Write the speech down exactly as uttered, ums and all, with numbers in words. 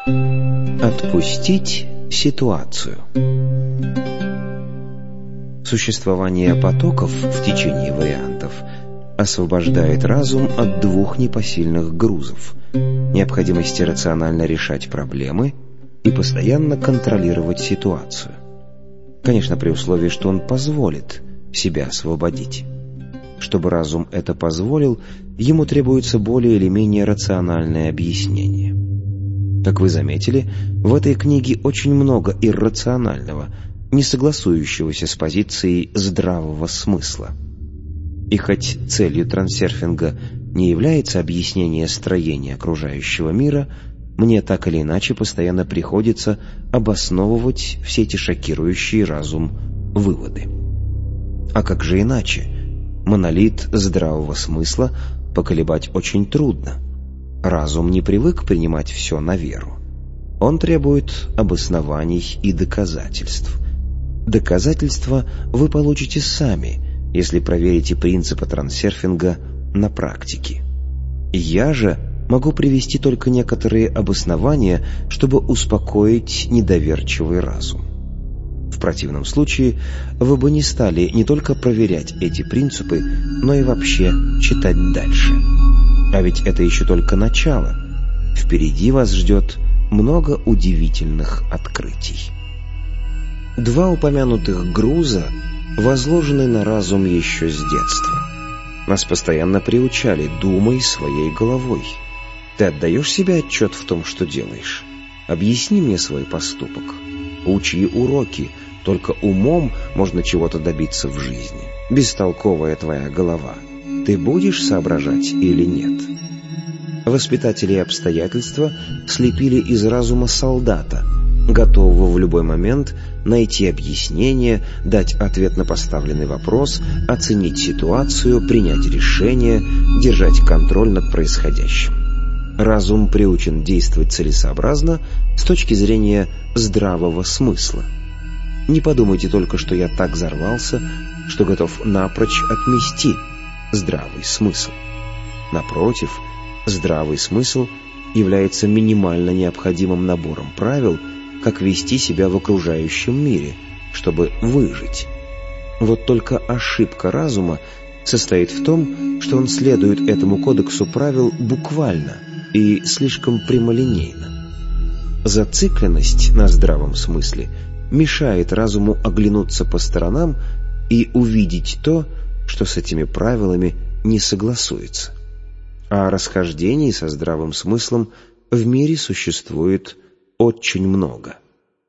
Отпустить ситуацию. Существование потоков в течение вариантов освобождает разум от двух непосильных грузов: необходимости рационально решать проблемы и постоянно контролировать ситуацию. Конечно, при условии, что он позволит себя освободить. Чтобы разум это позволил, ему требуется более или менее рациональное объяснение. Как вы заметили, в этой книге очень много иррационального, не согласующегося с позицией здравого смысла. И хоть целью трансерфинга не является объяснение строения окружающего мира, мне так или иначе постоянно приходится обосновывать все эти шокирующие разум выводы. А как же иначе? Монолит здравого смысла поколебать очень трудно. Разум не привык принимать все на веру. Он требует обоснований и доказательств. Доказательства вы получите сами, если проверите принципы трансерфинга на практике. Я же могу привести только некоторые обоснования, чтобы успокоить недоверчивый разум. В противном случае вы бы не стали не только проверять эти принципы, но и вообще читать дальше. А ведь это еще только начало. Впереди вас ждет много удивительных открытий. Два упомянутых груза возложены на разум еще с детства. Нас постоянно приучали: думай своей головой. Ты отдаешь себе отчет в том, что делаешь? Объясни мне свой поступок. Учи уроки. Только умом можно чего-то добиться в жизни. Бестолковая твоя голова. Ты будешь соображать или нет? Воспитатели и обстоятельства слепили из разума солдата, готового в любой момент найти объяснение, дать ответ на поставленный вопрос, оценить ситуацию, принять решение, держать контроль над происходящим. Разум приучен действовать целесообразно с точки зрения здравого смысла. Не подумайте только, что я так взорвался, что готов напрочь отмести здравый смысл. Напротив, здравый смысл является минимально необходимым набором правил, как вести себя в окружающем мире, чтобы выжить. Вот только ошибка разума состоит в том, что он следует этому кодексу правил буквально и слишком прямолинейно. Зацикленность на здравом смысле мешает разуму оглянуться по сторонам и увидеть то, что с этими правилами не согласуется. А расхождений со здравым смыслом в мире существует очень много.